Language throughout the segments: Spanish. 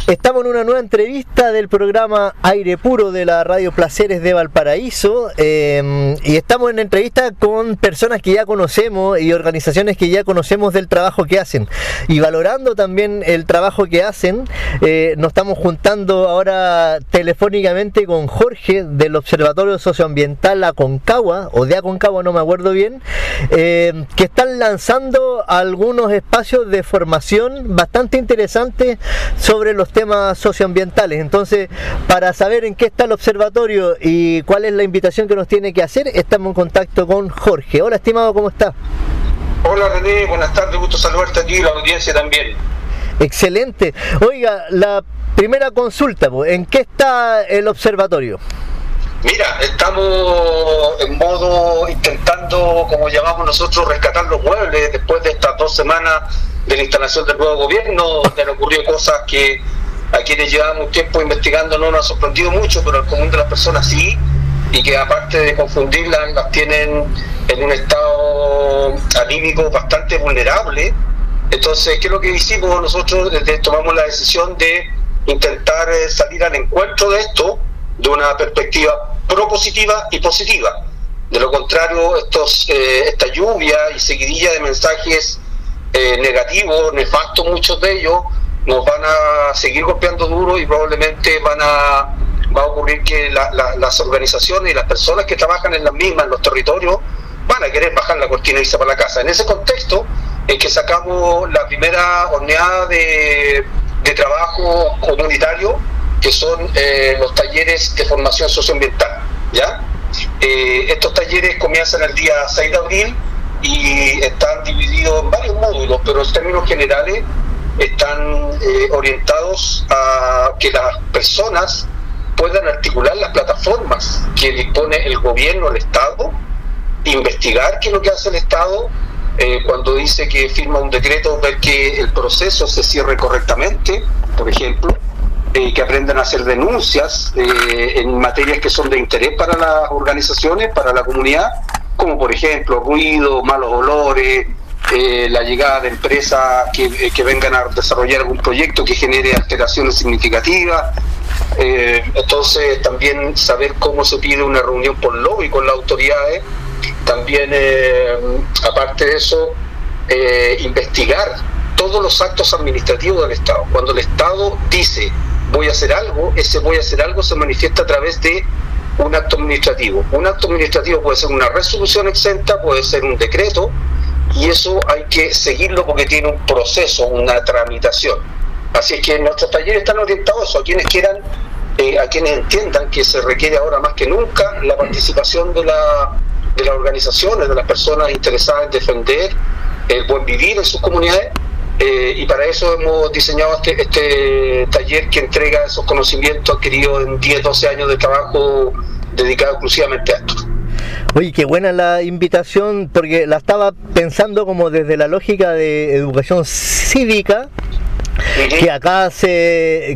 Estamos en una nueva entrevista del programa Aire Puro de la Radio Placeres de Valparaíso y estamos en entrevista con personas que ya conocemos y organizaciones que ya conocemos del trabajo que hacen, y valorando también el trabajo que hacen. Nos estamos juntando ahora telefónicamente con Jorge del Observatorio Socioambiental Aconcagua, o de Aconcagua, no me acuerdo bien, que están lanzando algunos espacios de formación bastante interesantes sobre los temas socioambientales. Entonces, para saber en qué está el observatorio y cuál es la invitación que nos tiene que hacer, estamos en contacto con Jorge. Hola, estimado, ¿cómo está? Hola, René, buenas tardes, gusto saludarte aquí y la audiencia también. Excelente. Oiga, la primera consulta, ¿en qué está el observatorio? Mira, estamos en modo intentando, como llamamos nosotros, rescatar los muebles después de estas 2 semanas de la instalación del nuevo gobierno, donde han ocurrido cosas que a quienes llevamos tiempo investigando no nos ha sorprendido mucho, pero al común de las personas sí, y que aparte de confundirlas, las tienen en un estado anímico bastante vulnerable. Entonces, ¿qué es lo que hicimos? Nosotros tomamos la decisión de intentar salir al encuentro de esto de una perspectiva propositiva y positiva. De lo contrario, esta lluvia y seguidilla de mensajes negativos, nefastos, muchos de ellos, nos van a seguir golpeando duro y probablemente va a ocurrir que las organizaciones y las personas que trabajan en las mismas, en los territorios, van a querer bajar la cortina y irse para la casa. En ese contexto es que sacamos la primera horneada de trabajo comunitario, que son los talleres de formación socioambiental, ¿ya? Estos talleres comienzan el día 6 de abril y están divididos en varios módulos, pero en términos generales están orientados a que las personas puedan articular las plataformas que dispone el gobierno, el Estado, investigar qué es lo que hace el Estado, cuando dice que firma un decreto, ver que el proceso se cierre correctamente, por ejemplo, que aprendan a hacer denuncias en materias que son de interés para las organizaciones, para la comunidad, como por ejemplo ruido, malos olores, la llegada de empresas que vengan a desarrollar algún proyecto que genere alteraciones significativas. Entonces también saber cómo se pide una reunión por lobby con las autoridades. También, aparte de eso, investigar todos los actos administrativos del Estado. Cuando el Estado dice voy a hacer algo, ese voy a hacer algo se manifiesta a través de un acto administrativo. Un acto administrativo puede ser una resolución exenta, puede ser un decreto, y eso hay que seguirlo porque tiene un proceso, una tramitación. Así es que nuestros talleres están orientados a eso, a quienes quieran, a quienes entiendan que se requiere ahora más que nunca la participación de las organizaciones, de las personas interesadas en defender el buen vivir en sus comunidades, y para eso hemos diseñado este taller que entrega esos conocimientos adquiridos en 10-12 años de trabajo dedicado exclusivamente a esto. Oye, qué buena la invitación, porque la estaba pensando como desde la lógica de educación cívica, que acá se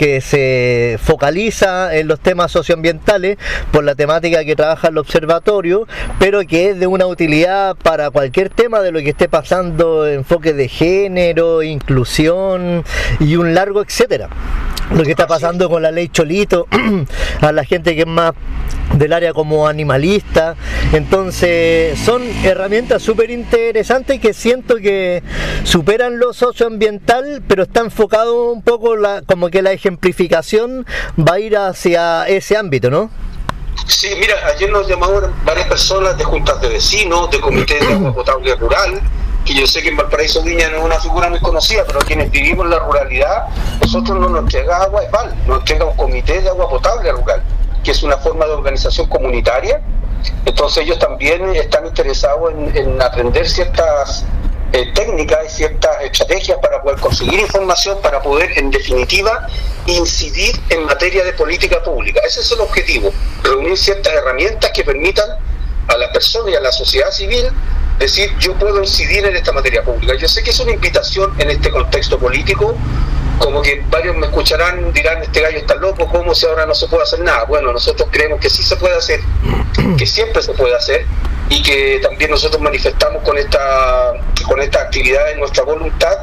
focaliza en los temas socioambientales por la temática que trabaja el observatorio, pero que es de una utilidad para cualquier tema de lo que esté pasando, enfoque de género, inclusión y un largo etcétera. Lo que está pasando con la ley Cholito, a la gente que es más del área como animalista. Entonces son herramientas súper interesantes que siento que superan lo socioambiental, pero está enfocado un poco como que la ejemplificación va a ir hacia ese ámbito, ¿no? Sí, mira, ayer nos llamaron varias personas de juntas de vecinos, de comités de agua potable rural, que yo sé que en Valparaíso Viña no es una figura muy conocida, pero quienes vivimos en la ruralidad, nosotros no nos entrega agua ESVAL, nos entrega un comité de agua potable rural, que es una forma de organización comunitaria. Entonces ellos también están interesados en aprender ciertas técnicas y ciertas estrategias para poder conseguir información, para poder, en definitiva, incidir en materia de política pública. Ese es el objetivo, reunir ciertas herramientas que permitan a las personas y a la sociedad civil decir, yo puedo incidir en esta materia pública. Yo sé que es una invitación en este contexto político, como que varios me escucharán, dirán, este gallo está loco, ¿cómo si ahora no se puede hacer nada? Bueno, nosotros creemos que sí se puede hacer, que siempre se puede hacer, y que también nosotros manifestamos con esta actividad nuestra voluntad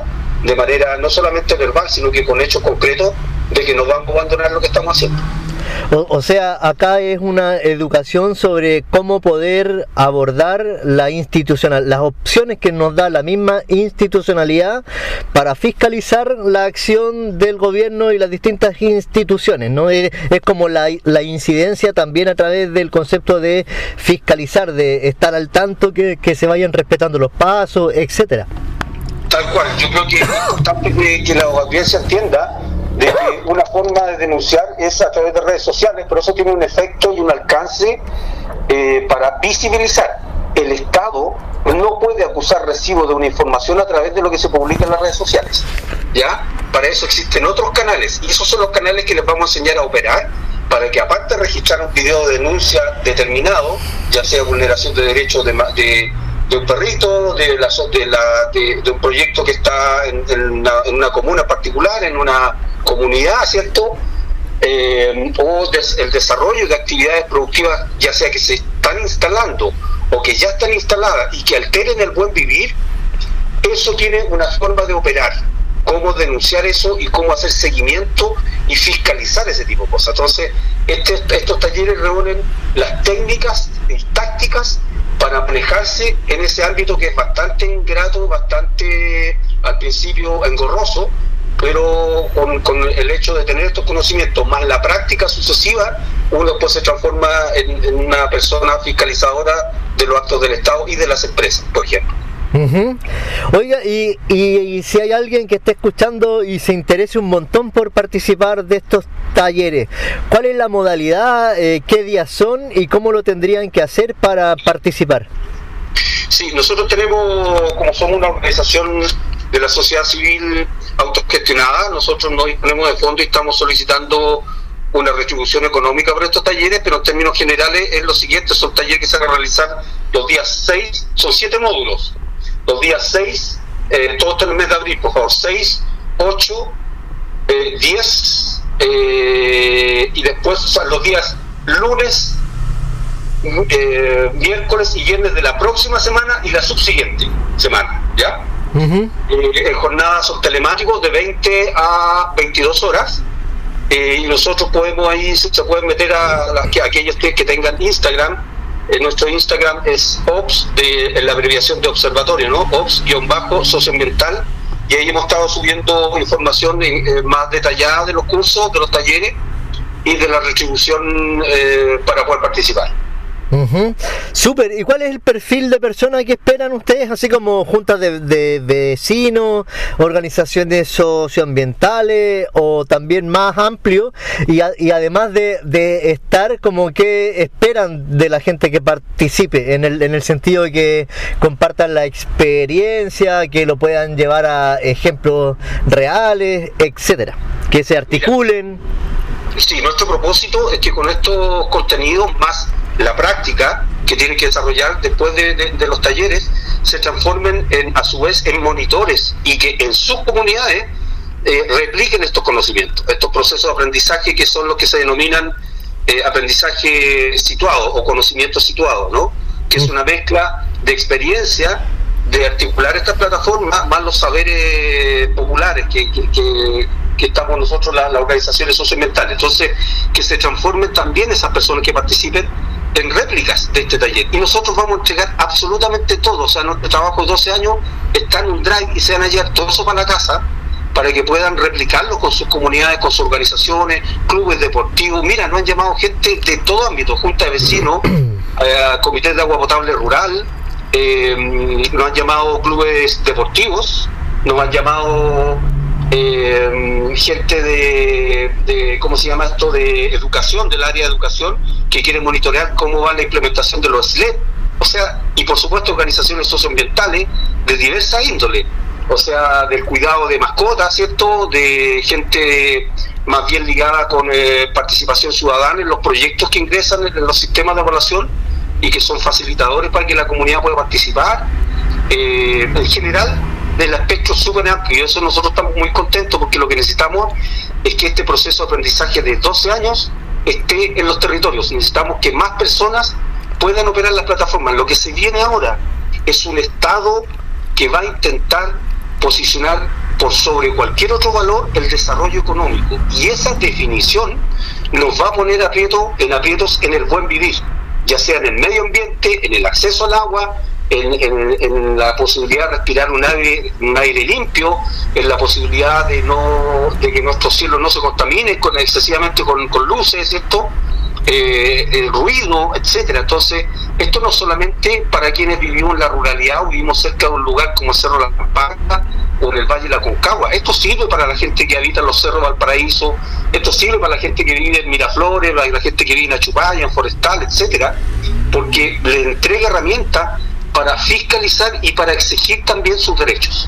de manera no solamente verbal, sino que con hechos concretos de que no vamos a abandonar lo que estamos haciendo. O sea, acá es una educación sobre cómo poder abordar las opciones que nos da la misma institucionalidad para fiscalizar la acción del gobierno y las distintas instituciones, ¿no? Es como la incidencia también a través del concepto de fiscalizar, de estar al tanto que se vayan respetando los pasos, etcétera. Tal cual, yo creo que es importante que la audiencia entienda de que una forma de denunciar es a través de redes sociales, pero eso tiene un efecto y un alcance para visibilizar. El Estado no puede acusar recibo de una información a través de lo que se publica en las redes sociales, ¿ya? Para eso existen otros canales, y esos son los canales que les vamos a enseñar a operar, para que aparte de registrar un video de denuncia determinado, ya sea vulneración de derechos de un perrito, de un proyecto que está en una comuna particular, en una comunidad, ¿cierto? O el desarrollo de actividades productivas, ya sea que se están instalando o que ya están instaladas y que alteren el buen vivir, eso tiene una forma de operar, cómo denunciar eso y cómo hacer seguimiento y fiscalizar ese tipo de cosas. Entonces, estos talleres reúnen las técnicas y tácticas para manejarse en ese ámbito que es bastante ingrato, bastante al principio engorroso, pero con el hecho de tener estos conocimientos más la práctica sucesiva, uno después se transforma en una persona fiscalizadora de los actos del Estado y de las empresas, por ejemplo. Uh-huh. Oiga, y si hay alguien que esté escuchando y se interese un montón por participar de estos talleres, ¿cuál es la modalidad, qué días son y cómo lo tendrían que hacer para participar? Sí, nosotros tenemos, como somos una organización de la sociedad civil autogestionada, nosotros nos disponemos de fondos y estamos solicitando una retribución económica por estos talleres, pero en términos generales es lo siguiente: son talleres que se van a realizar los días 6, son 7 módulos, los días 6, todo está en el mes de abril, por favor, 6, 8, 10, y después, o sea, los días lunes, miércoles y viernes de la próxima semana y la subsiguiente semana, ¿ya? Uh-huh. En jornadas son telemáticos de 20 a 22 horas, y nosotros podemos ahí, se pueden meter a aquellos que tengan Instagram. Nuestro Instagram es OPS, en la abreviación de observatorio, ¿no? OPS-socioambiental, y ahí hemos estado subiendo información más detallada de los cursos, de los talleres y de la retribución para poder participar. Uh-huh. Súper. ¿Y cuál es el perfil de personas que esperan ustedes? Así como juntas de vecinos, organizaciones socioambientales o también más amplio, y además de estar, como que esperan de la gente que participe, en el sentido de que compartan la experiencia, que lo puedan llevar a ejemplos reales, etcétera, que se articulen. Sí, nuestro propósito es que con estos contenidos más la práctica que tienen que desarrollar después de los talleres se transformen a su vez en monitores, y que en sus comunidades repliquen estos conocimientos, estos procesos de aprendizaje, que son los que se denominan aprendizaje situado o conocimiento situado, ¿no? Que es una mezcla de experiencia, de articular estas plataformas más los saberes populares que estamos nosotros, las organizaciones socioambientales. Entonces, que se transformen también esas personas que participen en réplicas de este taller, y nosotros vamos a entregar absolutamente todo. O sea, nuestro trabajo de 12 años está en un drive y se van a llevar todo eso para la casa, para que puedan replicarlo con sus comunidades, con sus organizaciones, clubes deportivos. Mira, nos han llamado gente de todo ámbito, junta de vecinos, comités de agua potable rural, nos han llamado clubes deportivos, nos han llamado gente de ¿cómo se llama esto?, de educación, del área de educación, que quieren monitorear cómo va la implementación de los SLED, o sea, y por supuesto organizaciones socioambientales de diversa índole, o sea, del cuidado de mascotas, ¿cierto?, de gente más bien ligada con participación ciudadana en los proyectos que ingresan en los sistemas de evaluación y que son facilitadores para que la comunidad pueda participar. En general, del espectro súper amplio, y eso nosotros estamos muy contentos, porque lo que necesitamos es que este proceso de aprendizaje de 12 años esté en los territorios. Necesitamos que más personas puedan operar las plataformas. Lo que se viene ahora es un Estado que va a intentar posicionar por sobre cualquier otro valor el desarrollo económico, y esa definición nos va a poner aprietos en el buen vivir, ya sea en el medio ambiente, en el acceso al agua, en la posibilidad de respirar un aire limpio, en la posibilidad de que nuestros cielos no se contaminen excesivamente con luces, ¿cierto? El ruido, etcétera. Entonces, esto no solamente para quienes vivimos en la ruralidad o vivimos cerca de un lugar como el Cerro La Campana o en el Valle de la Concagua. Esto sirve para la gente que habita en los cerros de Valparaíso, esto sirve para la gente que vive en Miraflores, para la gente que vive en Achupaya, en Forestal, etcétera, porque le entrega herramientas para fiscalizar y para exigir también sus derechos.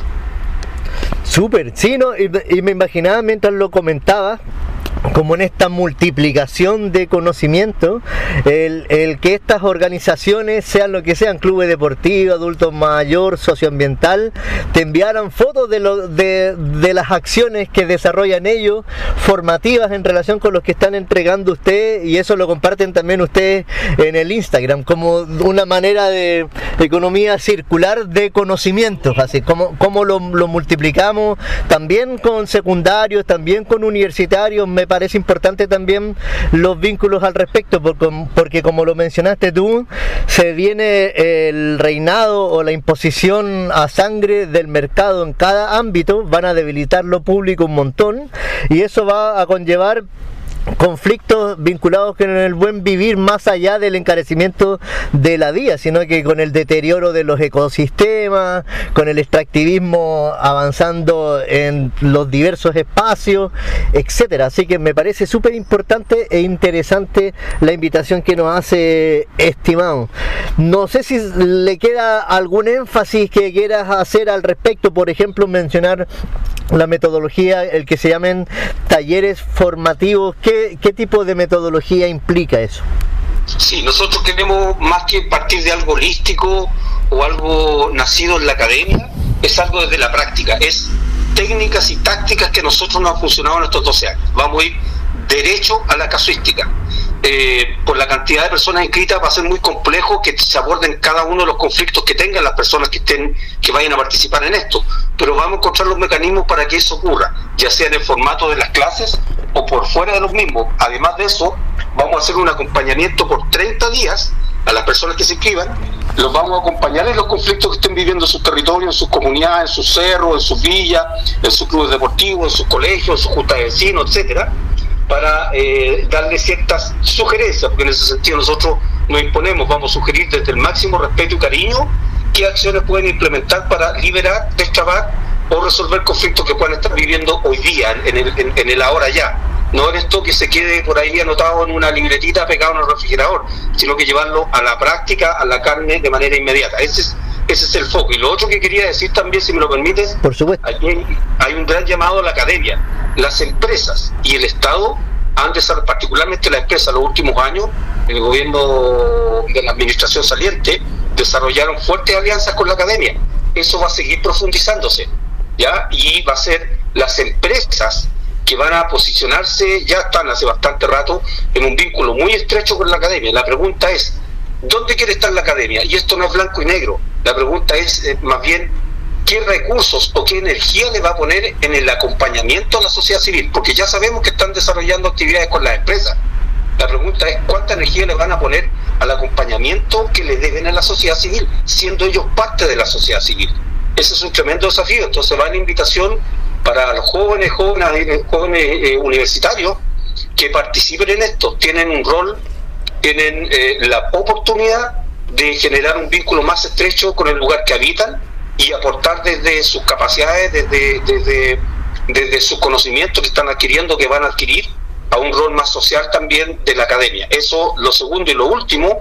Súper, sí, ¿no? Y me imaginaba mientras lo comentaba, como en esta multiplicación de conocimiento, el que estas organizaciones, sean lo que sean, clubes deportivos, adultos mayor, socioambiental, te enviaran fotos de las acciones que desarrollan ellos, formativas en relación con los que están entregando ustedes, y eso lo comparten también ustedes en el Instagram, como una manera de economía circular de conocimientos, así como lo multiplicamos también con secundarios, también con universitarios. Me parece importante también los vínculos al respecto, porque como lo mencionaste tú, se viene el reinado o la imposición a sangre del mercado en cada ámbito, van a debilitar lo público un montón, y eso va a conllevar conflictos vinculados con el buen vivir, más allá del encarecimiento de la vida, sino que con el deterioro de los ecosistemas, con el extractivismo avanzando en los diversos espacios, etcétera. Así que me parece súper importante e interesante la invitación que nos hace, estimado. No sé si le queda algún énfasis que quieras hacer al respecto, por ejemplo, mencionar la metodología, el que se llamen talleres formativos. ¿Qué tipo de metodología implica eso? Sí, nosotros queremos, más que partir de algo holístico o algo nacido en la academia, es algo desde la práctica, es técnicas y tácticas que a nosotros nos han funcionado en estos 12 años. Vamos a ir derecho a la casuística. Por la cantidad de personas inscritas va a ser muy complejo que se aborden cada uno de los conflictos que tengan las personas que vayan a participar en esto, pero vamos a encontrar los mecanismos para que eso ocurra, ya sea en el formato de las clases o por fuera de los mismos. Además de eso, vamos a hacer un acompañamiento por 30 días a las personas que se inscriban. Los vamos a acompañar en los conflictos que estén viviendo en sus territorios, en sus comunidades, en sus cerros, en sus villas, en sus clubes deportivos, en sus colegios, en sus juntas de vecinos, etcétera, para darle ciertas sugerencias, porque en ese sentido nosotros nos imponemos, vamos a sugerir desde el máximo respeto y cariño qué acciones pueden implementar para liberar, destrabar o resolver conflictos que puedan estar viviendo hoy día, en el ahora ya. No en esto que se quede por ahí anotado en una libretita pegado en el refrigerador, sino que llevarlo a la práctica, a la carne, de manera inmediata. Ese es el foco. Y lo otro que quería decir también, si me lo permites, por supuesto, hay un gran llamado a la academia. Las empresas y el Estado han desarrollado, particularmente la empresa, los últimos años, el gobierno de la administración saliente, desarrollaron fuertes alianzas con la academia. Eso va a seguir profundizándose, ¿ya? Y va a ser las empresas que van a posicionarse, ya están hace bastante rato, en un vínculo muy estrecho con la academia. La pregunta es, ¿dónde quiere estar la academia? Y esto no es blanco y negro. La pregunta es más bien, ¿qué recursos o qué energía le va a poner en el acompañamiento a la sociedad civil? Porque ya sabemos que están desarrollando actividades con las empresas. La pregunta es, ¿cuánta energía le van a poner al acompañamiento que le deben a la sociedad civil, siendo ellos parte de la sociedad civil? Ese es un tremendo desafío. Entonces va la invitación para los jóvenes universitarios que participen en esto. Tienen un rol, tienen la oportunidad de generar un vínculo más estrecho con el lugar que habitan y aportar desde sus capacidades, desde sus conocimientos que están adquiriendo, que van a adquirir, a un rol más social también de la academia. Eso, lo segundo. Y lo último,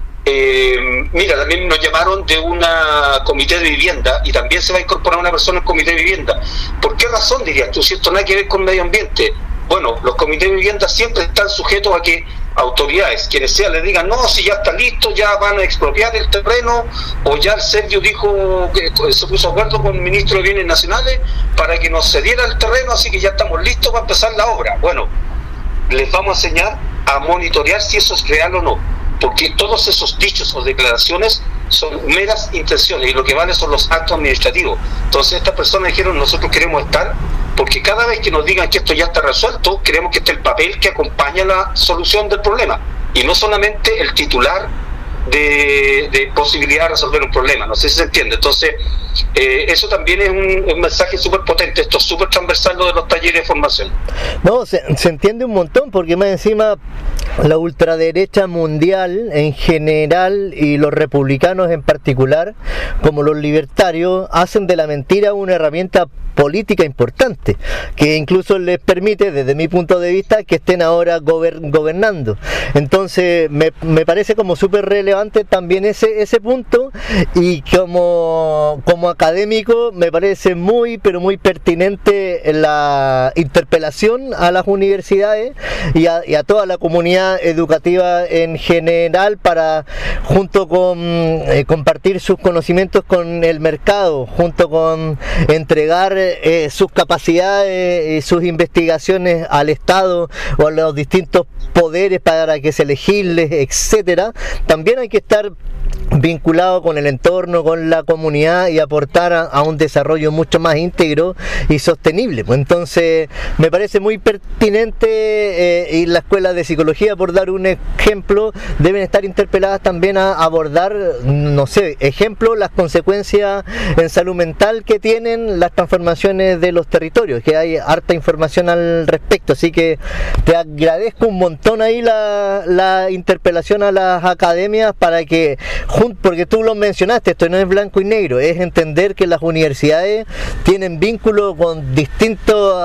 mira, también nos llamaron de una comité de vivienda y también se va a incorporar una persona al comité de vivienda. ¿Por qué razón, dirías tú, si esto nada que ver con medio ambiente? Bueno, los comités de vivienda siempre están sujetos a que autoridades, quienes sean, les digan, no, si ya está listo, ya van a expropiar el terreno, o ya el Sergio dijo que se puso de acuerdo con el ministro de Bienes Nacionales para que nos cediera el terreno, así que ya estamos listos para empezar la obra. Bueno, les vamos a enseñar a monitorear si eso es real o no, porque todos esos dichos o declaraciones son meras intenciones y lo que vale son los actos administrativos. Entonces estas personas dijeron, nosotros queremos estar, porque cada vez que nos digan que esto ya está resuelto, queremos que esté el papel que acompaña la solución del problema, y no solamente el titular de posibilidad de resolver un problema. No sé si se entiende. Entonces eso también es un mensaje súper potente. Esto es súper transversal, lo de los talleres de formación. No, se entiende un montón, porque más encima la ultraderecha mundial en general y los republicanos en particular, como los libertarios, hacen de la mentira una herramienta política importante, que incluso les permite, desde mi punto de vista, que estén ahora gobernando. Entonces me parece como súper relevante también ese punto, y como académico me parece muy, pero muy pertinente la interpelación a las universidades y a toda la comunidad educativa en general, para, junto con compartir sus conocimientos con el mercado, junto con entregar sus capacidades y sus investigaciones al Estado o a los distintos poderes para que se legisle, etcétera. También hay que estar vinculado con el entorno, con la comunidad, y aportar a un desarrollo mucho más íntegro y sostenible. Entonces me parece muy pertinente, y la escuela de psicología, por dar un ejemplo, deben estar interpeladas también a abordar, no sé, ejemplo, las consecuencias en salud mental que tienen las transformaciones de los territorios, que hay harta información al respecto. Así que te agradezco un montón ahí la interpelación a las academias, para que, porque tú lo mencionaste, esto no es blanco y negro, es entender que las universidades tienen vínculo con distintos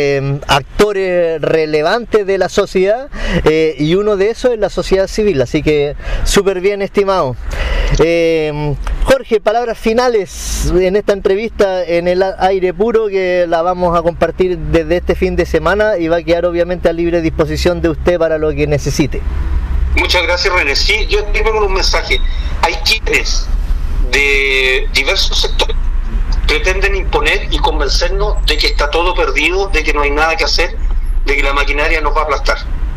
actores relevantes de la sociedad, y uno de esos es la sociedad civil. Así que súper bien, estimado. Jorge, palabras finales en esta entrevista en el aire puro, que la vamos a compartir desde este fin de semana y va a quedar obviamente a libre disposición de usted para lo que necesite. Muchas gracias, René. Sí, yo tengo un mensaje. Hay quienes de diversos sectores pretenden imponer y convencernos de que está todo perdido, de que no hay nada que hacer, de que la maquinaria nos va a aplastar.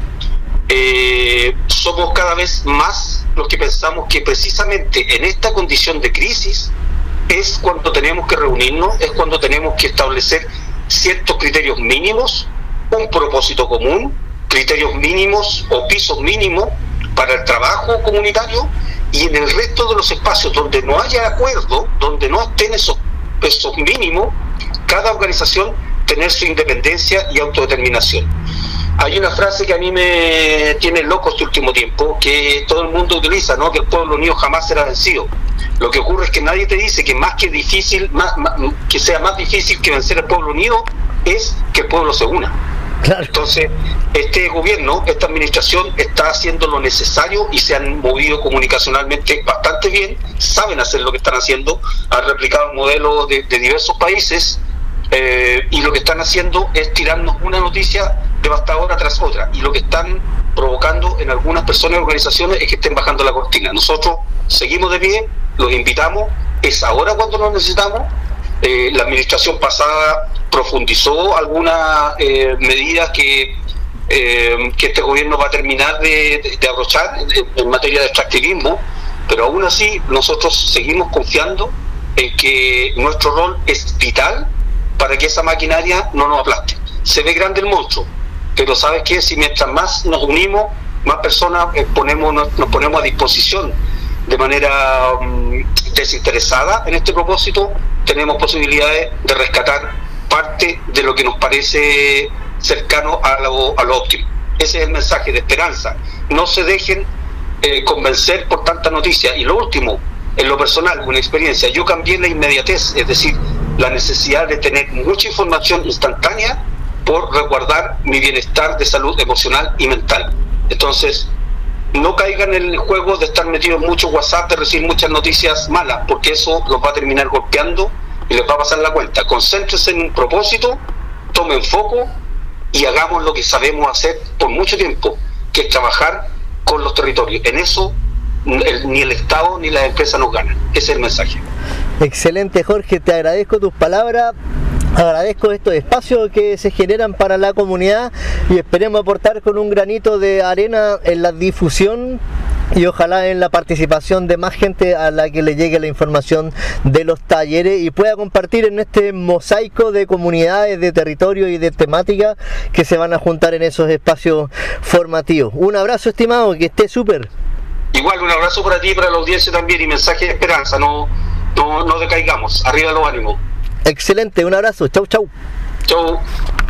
Somos cada vez más los que pensamos que precisamente en esta condición de crisis es cuando tenemos que reunirnos, es cuando tenemos que establecer ciertos criterios mínimos, un propósito común, criterios mínimos o pisos mínimos para el trabajo comunitario, y en el resto de los espacios donde no haya acuerdo, donde no estén esos mínimos, cada organización tener su independencia y autodeterminación. Hay una frase que a mí me tiene loco este último tiempo, que todo el mundo utiliza, ¿no? Que el pueblo unido jamás será vencido. Lo que ocurre es que nadie te dice que más que difícil, que sea más difícil que vencer al pueblo unido, es que el pueblo se una. Claro. Entonces, este gobierno, esta administración está haciendo lo necesario y se han movido comunicacionalmente bastante bien, saben hacer lo que están haciendo, han replicado el modelo de diversos países, y lo que están haciendo es tirarnos una noticia devastadora tras otra, y lo que están provocando en algunas personas y organizaciones es que estén bajando la cortina. Nosotros seguimos de pie, los invitamos, es ahora cuando nos necesitamos. La administración pasada profundizó algunas medidas que este gobierno va a terminar de abrochar en materia de extractivismo, pero aún así nosotros seguimos confiando en que nuestro rol es vital para que esa maquinaria no nos aplaste. Se ve grande el monstruo, pero ¿sabes qué? Si mientras más nos unimos, más personas nos ponemos a disposición de manera desinteresada en este propósito, tenemos posibilidades de rescatar parte de lo que nos parece cercano a lo óptimo. Ese es el mensaje de esperanza. No se dejen convencer por tanta noticia. Y lo último, en lo personal, una experiencia, yo cambié la inmediatez, es decir, la necesidad de tener mucha información instantánea por resguardar mi bienestar de salud emocional y mental. Entonces, no caigan en el juego de estar metidos en mucho WhatsApp, de recibir muchas noticias malas, porque eso los va a terminar golpeando y les va a pasar la cuenta. Concéntrense en un propósito, tomen foco y hagamos lo que sabemos hacer por mucho tiempo, que es trabajar con los territorios. En eso ni el Estado ni las empresas nos ganan. Ese es el mensaje. Excelente, Jorge, te agradezco tus palabras. Agradezco estos espacios que se generan para la comunidad y esperemos aportar con un granito de arena en la difusión y ojalá en la participación de más gente a la que le llegue la información de los talleres y pueda compartir en este mosaico de comunidades, de territorio y de temática que se van a juntar en esos espacios formativos. Un abrazo, estimado, que esté súper. Igual, un abrazo para ti y para la audiencia también, y mensaje de esperanza, no decaigamos, arriba los ánimos. Excelente, un abrazo, chau chau. Chau.